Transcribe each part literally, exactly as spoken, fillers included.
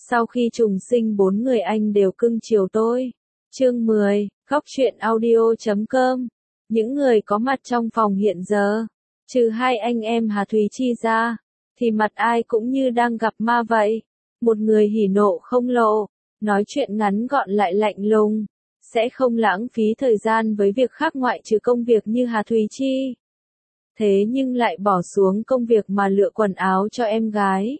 Sau khi trùng sinh bốn người anh đều cưng chiều tôi. Chương mười, Góc truyện audio chấm com. Những người có mặt trong phòng hiện giờ, trừ hai anh em Hà Thùy Chi ra, thì mặt ai cũng như đang gặp ma vậy. Một người hỉ nộ không lộ, nói chuyện ngắn gọn lại lạnh lùng, sẽ không lãng phí thời gian với việc khác ngoại trừ công việc như Hà Thùy Chi. Thế nhưng lại bỏ xuống công việc mà lựa quần áo cho em gái.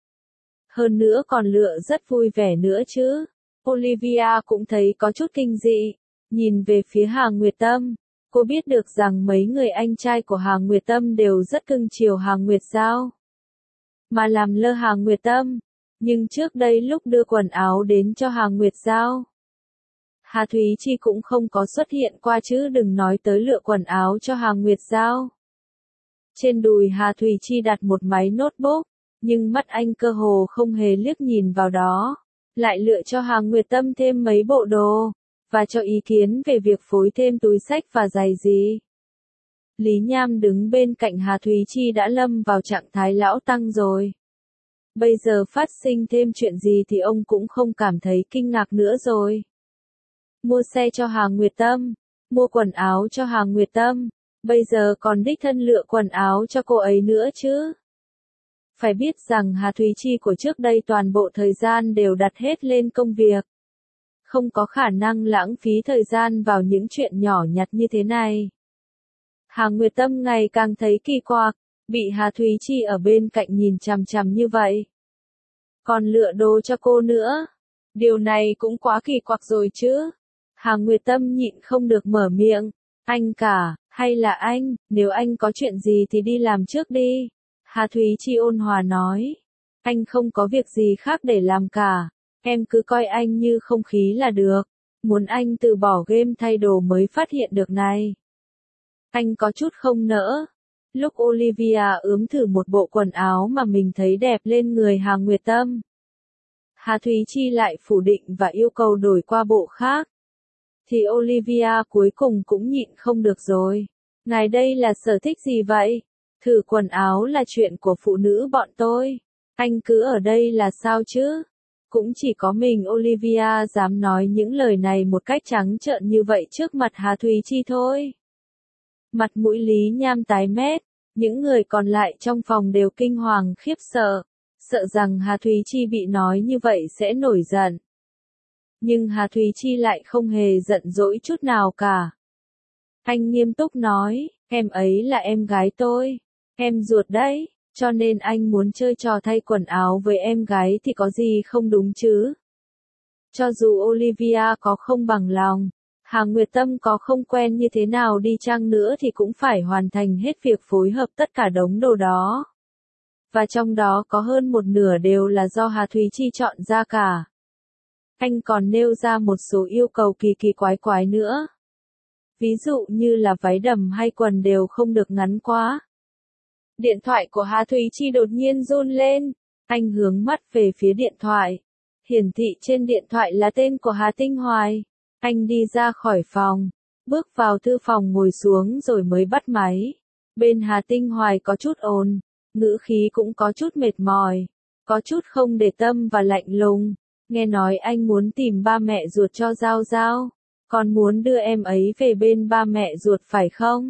Hơn nữa còn lựa rất vui vẻ nữa chứ. Olivia cũng thấy có chút kinh dị, nhìn về phía Hà Nguyệt Tâm. Cô biết được rằng mấy người anh trai của Hà Nguyệt Tâm đều rất cưng chiều Hà Nguyệt Giao, mà làm lơ Hà Nguyệt Tâm. Nhưng trước đây lúc đưa quần áo đến cho Hà Nguyệt Giao, Hà Thúy Chi cũng không có xuất hiện qua chứ đừng nói tới lựa quần áo cho Hà Nguyệt Giao. Trên đùi Hà Thúy Chi đặt một máy notebook, nhưng mắt anh cơ hồ không hề liếc nhìn vào đó. Lại lựa cho Hà Nguyệt Tâm thêm mấy bộ đồ, và cho ý kiến về việc phối thêm túi xách và giày gì. Lý Nham đứng bên cạnh Hà Thúy Chi đã lâm vào trạng thái lão tăng rồi. Bây giờ phát sinh thêm chuyện gì thì ông cũng không cảm thấy kinh ngạc nữa rồi. Mua xe cho Hà Nguyệt Tâm, mua quần áo cho Hà Nguyệt Tâm, bây giờ còn đích thân lựa quần áo cho cô ấy nữa chứ. Phải biết rằng Hà Thúy Chi của trước đây toàn bộ thời gian đều đặt hết lên công việc. Không có khả năng lãng phí thời gian vào những chuyện nhỏ nhặt như thế này. Hà Nguyệt Tâm ngày càng thấy kỳ quặc, bị Hà Thúy Chi ở bên cạnh nhìn chằm chằm như vậy. Còn lựa đồ cho cô nữa. Điều này cũng quá kỳ quặc rồi chứ. Hà Nguyệt Tâm nhịn không được mở miệng. Anh cả, hay là anh, nếu anh có chuyện gì thì đi làm trước đi. Hà Thúy Chi ôn hòa nói. Anh không có việc gì khác để làm cả. Em cứ coi anh như không khí là được. Muốn anh từ bỏ game thay đồ mới phát hiện được này. Anh có chút không nỡ. Lúc Olivia ướm thử một bộ quần áo mà mình thấy đẹp lên người Hà Nguyệt Tâm, Hà Thúy Chi lại phủ định và yêu cầu đổi qua bộ khác. Thì Olivia cuối cùng cũng nhịn không được rồi. Ngài đây là sở thích gì vậy? Thử quần áo là chuyện của phụ nữ bọn tôi. Anh cứ ở đây là sao chứ? Cũng chỉ có mình Olivia dám nói những lời này một cách trắng trợn như vậy trước mặt Hà Thúy Chi thôi. Mặt mũi Lý Nham tái mét, những người còn lại trong phòng đều kinh hoàng khiếp sợ, sợ rằng Hà Thúy Chi bị nói như vậy sẽ nổi giận. Nhưng Hà Thúy Chi lại không hề giận dỗi chút nào cả. Anh nghiêm túc nói, em ấy là em gái tôi, em ruột đấy, cho nên anh muốn chơi trò thay quần áo với em gái thì có gì không đúng chứ. Cho dù Olivia có không bằng lòng, Hà Nguyệt Tâm có không quen như thế nào đi chăng nữa thì cũng phải hoàn thành hết việc phối hợp tất cả đống đồ đó. Và trong đó có hơn một nửa đều là do Hà Thúy Chi chọn ra cả. Anh còn nêu ra một số yêu cầu kỳ kỳ quái quái nữa. Ví dụ như là váy đầm hay quần đều không được ngắn quá. Điện thoại của Hà Thúy Chi đột nhiên run lên. Anh hướng mắt về phía điện thoại. Hiển thị trên điện thoại là tên của Hà Tinh Hoài. Anh đi ra khỏi phòng, bước vào thư phòng ngồi xuống rồi mới bắt máy. Bên Hà Tinh Hoài có chút ồn, ngữ khí cũng có chút mệt mỏi, có chút không để tâm và lạnh lùng. Nghe nói anh muốn tìm ba mẹ ruột cho Giao Giao, còn muốn đưa em ấy về bên ba mẹ ruột phải không?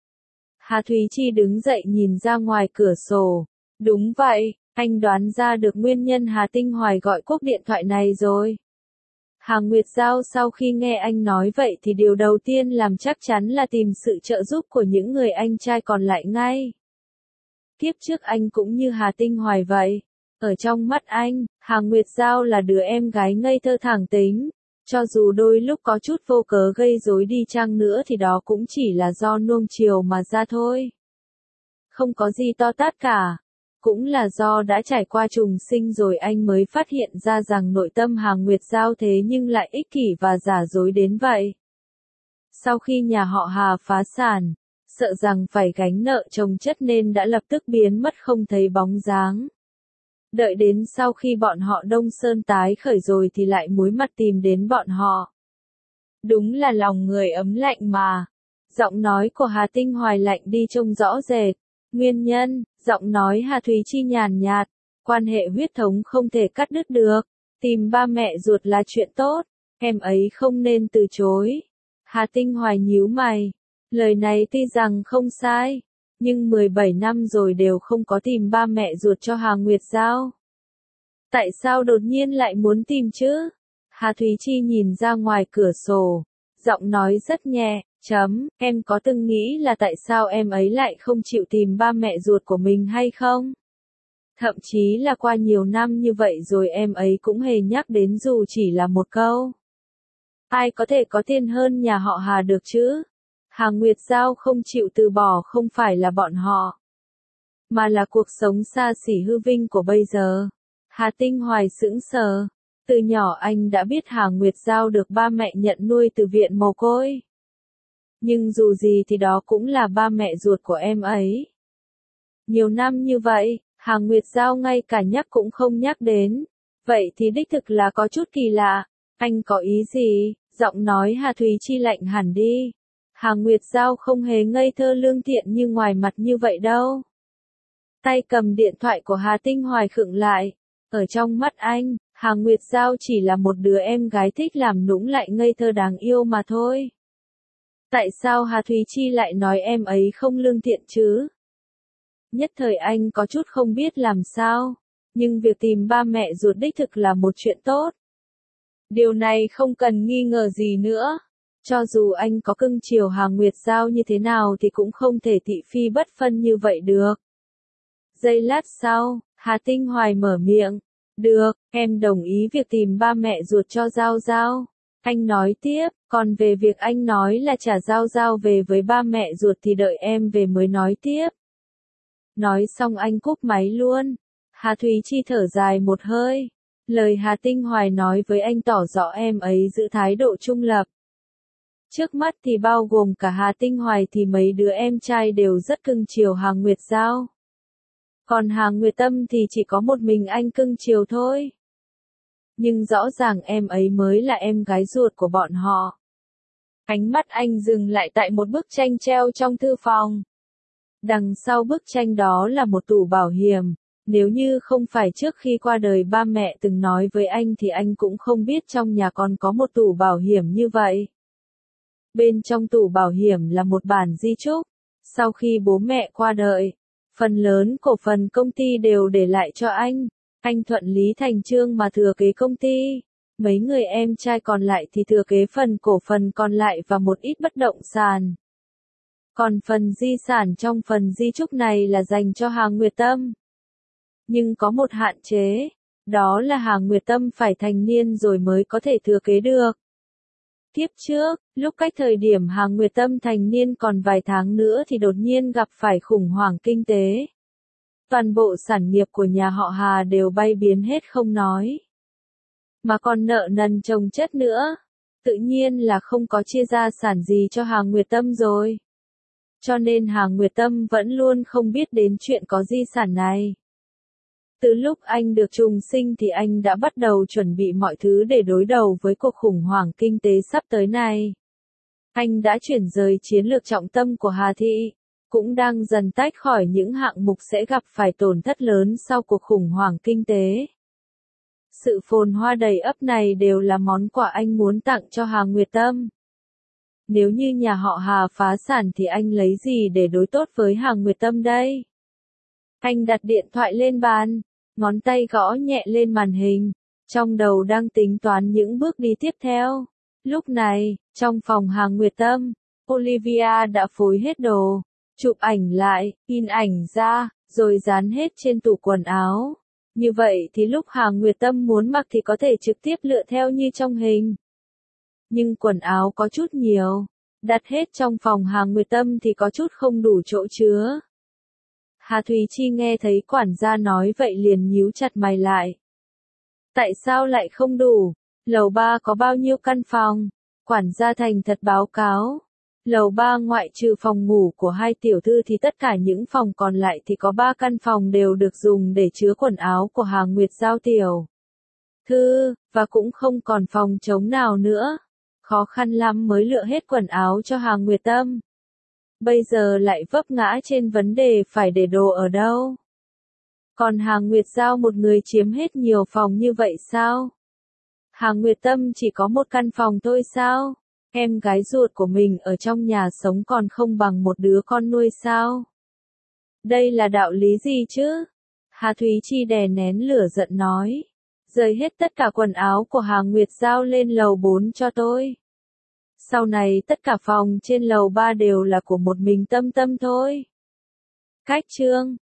Hà Thúy Chi đứng dậy nhìn ra ngoài cửa sổ. Đúng vậy, anh đoán ra được nguyên nhân Hà Tinh Hoài gọi cuộc điện thoại này rồi. Hà Nguyệt Giao sau khi nghe anh nói vậy thì điều đầu tiên làm chắc chắn là tìm sự trợ giúp của những người anh trai còn lại ngay. Kiếp trước anh cũng như Hà Tinh Hoài vậy. Ở trong mắt anh, Hà Nguyệt Giao là đứa em gái ngây thơ thẳng tính. Cho dù đôi lúc có chút vô cớ gây rối đi chăng nữa thì đó cũng chỉ là do nuông chiều mà ra thôi. Không có gì to tát cả. Cũng là do đã trải qua trùng sinh rồi anh mới phát hiện ra rằng nội tâm Hà Nguyệt Giao thế nhưng lại ích kỷ và giả dối đến vậy. Sau khi nhà họ Hà phá sản, sợ rằng phải gánh nợ chồng chất nên đã lập tức biến mất không thấy bóng dáng. Đợi đến sau khi bọn họ Đông Sơn tái khởi rồi thì lại muối mặt tìm đến bọn họ. Đúng là lòng người ấm lạnh mà. Giọng nói của Hà Tinh Hoài lạnh đi trông rõ rệt. Nguyên nhân, giọng nói Hà Thúy Chi nhàn nhạt, quan hệ huyết thống không thể cắt đứt được, Tìm ba mẹ ruột là chuyện tốt, em ấy không nên từ chối. Hà Tinh Hoài nhíu mày. Lời này tuy rằng không sai, nhưng mười bảy năm rồi đều không có tìm ba mẹ ruột cho Hà Nguyệt Giao. Tại sao đột nhiên lại muốn tìm chứ? Hà Thúy Chi nhìn ra ngoài cửa sổ, giọng nói rất nhẹ, chấm, em có từng nghĩ là tại sao em ấy lại không chịu tìm ba mẹ ruột của mình hay không? Thậm chí là qua nhiều năm như vậy rồi em ấy cũng hề nhắc đến dù chỉ là một câu. Ai có thể có tiền hơn nhà họ Hà được chứ? Hà Nguyệt Giao không chịu từ bỏ không phải là bọn họ, mà là cuộc sống xa xỉ hư vinh của bây giờ. Hà Tinh Hoài sững sờ. Từ nhỏ anh đã biết Hà Nguyệt Giao được ba mẹ nhận nuôi từ viện mồ côi. Nhưng dù gì thì đó cũng là ba mẹ ruột của em ấy. Nhiều năm như vậy, Hà Nguyệt Giao ngay cả nhắc cũng không nhắc đến. Vậy thì đích thực là có chút kỳ lạ. Anh có ý gì? Giọng nói Hà Thúy Chi lạnh hẳn đi. Hà Nguyệt Giao không hề ngây thơ lương thiện như ngoài mặt như vậy đâu. Tay cầm điện thoại của Hà Tinh Hoài khựng lại. Ở trong mắt anh, Hà Nguyệt Giao chỉ là một đứa em gái thích làm nũng lại ngây thơ đáng yêu mà thôi. Tại sao Hà Thúy Chi lại nói em ấy không lương thiện chứ? Nhất thời anh có chút không biết làm sao, nhưng việc tìm ba mẹ ruột đích thực là một chuyện tốt. Điều này không cần nghi ngờ gì nữa. Cho dù anh có cưng chiều Hà Nguyệt Giao như thế nào thì cũng không thể thị phi bất phân như vậy được. Giây lát sau, Hà Tinh Hoài mở miệng. Được, em đồng ý việc tìm ba mẹ ruột cho Giao Giao. Anh nói tiếp, còn về việc anh nói là trả Giao Giao về với ba mẹ ruột thì đợi em về mới nói tiếp. Nói xong anh cúp máy luôn. Hà Thúy Chi thở dài một hơi. Lời Hà Tinh Hoài nói với anh tỏ rõ em ấy giữ thái độ trung lập. Trước mắt thì bao gồm cả Hà Tinh Hoài thì mấy đứa em trai đều rất cưng chiều Hà Nguyệt Giao. Còn Hà Nguyệt Tâm thì chỉ có một mình anh cưng chiều thôi. Nhưng rõ ràng em ấy mới là em gái ruột của bọn họ. Ánh mắt anh dừng lại tại một bức tranh treo trong thư phòng. Đằng sau bức tranh đó là một tủ bảo hiểm. Nếu như không phải trước khi qua đời ba mẹ từng nói với anh thì anh cũng không biết trong nhà còn có một tủ bảo hiểm như vậy. Bên trong tủ bảo hiểm là một bản di chúc. Sau khi bố mẹ qua đời, phần lớn cổ phần công ty đều để lại cho anh. Anh thuận lý thành chương mà thừa kế công ty. Mấy người em trai còn lại thì thừa kế phần cổ phần còn lại và một ít bất động sản. Còn phần di sản trong phần di chúc này là dành cho Hà Nguyệt Tâm. Nhưng có một hạn chế, đó là Hà Nguyệt Tâm phải thành niên rồi mới có thể thừa kế được. Kiếp trước, lúc cách thời điểm Hà Nguyệt Tâm thành niên còn vài tháng nữa thì đột nhiên gặp phải khủng hoảng kinh tế. Toàn bộ sản nghiệp của nhà họ Hà đều bay biến hết không nói. Mà còn nợ nần chồng chất nữa. Tự nhiên là không có chia gia sản gì cho Hà Nguyệt Tâm rồi. Cho nên Hà Nguyệt Tâm vẫn luôn không biết đến chuyện có di sản này. Từ lúc anh được trùng sinh thì anh đã bắt đầu chuẩn bị mọi thứ để đối đầu với cuộc khủng hoảng kinh tế sắp tới này. Anh đã chuyển rời chiến lược trọng tâm của Hà Thị, cũng đang dần tách khỏi những hạng mục sẽ gặp phải tổn thất lớn sau cuộc khủng hoảng kinh tế. Sự phồn hoa đầy ắp này đều là món quà anh muốn tặng cho Hà Nguyệt Tâm. Nếu như nhà họ Hà phá sản thì anh lấy gì để đối tốt với Hà Nguyệt Tâm đây? Anh đặt điện thoại lên bàn, ngón tay gõ nhẹ lên màn hình, trong đầu đang tính toán những bước đi tiếp theo. Lúc này, trong phòng Hà Nguyệt Tâm, Olivia đã phối hết đồ, chụp ảnh lại, in ảnh ra, rồi dán hết trên tủ quần áo. Như vậy thì lúc Hà Nguyệt Tâm muốn mặc thì có thể trực tiếp lựa theo như trong hình. Nhưng quần áo có chút nhiều, đặt hết trong phòng Hà Nguyệt Tâm thì có chút không đủ chỗ chứa. Hà Thúy Chi nghe thấy quản gia nói vậy liền nhíu chặt mày lại. Tại sao lại không đủ? Lầu ba có bao nhiêu căn phòng? Quản gia thành thật báo cáo. Lầu ba ngoại trừ phòng ngủ của hai tiểu thư thì tất cả những phòng còn lại thì có ba căn phòng đều được dùng để chứa quần áo của Hà Nguyệt Giao tiểu thư, và cũng không còn phòng trống nào nữa. Khó khăn lắm mới lựa hết quần áo cho Hà Nguyệt Tâm. Bây giờ lại vấp ngã trên vấn đề phải để đồ ở đâu. Còn Hà Nguyệt Giao một người chiếm hết nhiều phòng như vậy sao? Hà Nguyệt Tâm chỉ có một căn phòng thôi sao? Em gái ruột của mình ở trong nhà sống còn không bằng một đứa con nuôi sao? Đây là đạo lý gì chứ? Hà Thúy Chi đè nén lửa giận nói. Rời hết tất cả quần áo của Hà Nguyệt giao lên lầu bốn cho tôi. Sau này tất cả phòng trên lầu ba đều là của một mình Tâm Tâm thôi. Cách chương